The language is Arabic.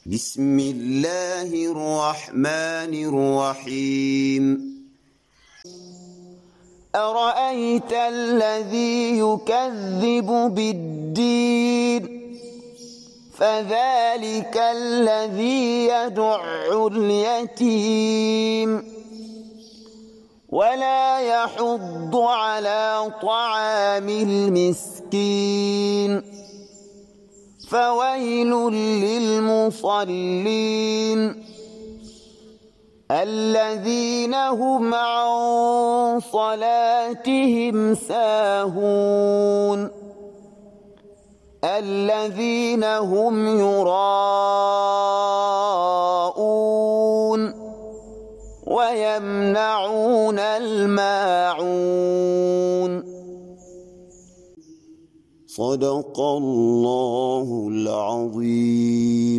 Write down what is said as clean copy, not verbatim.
بسم الله الرحمن الرحيم أرأيت الذي يكذب بالدين فذلك الذي يدع اليتيم ولا يحض على طعام المسكين فويل للمصلين الذين هم عن صلاتهم ساهون الذين هم يراءون ويمنعون الماعون. صدق الله العظيم.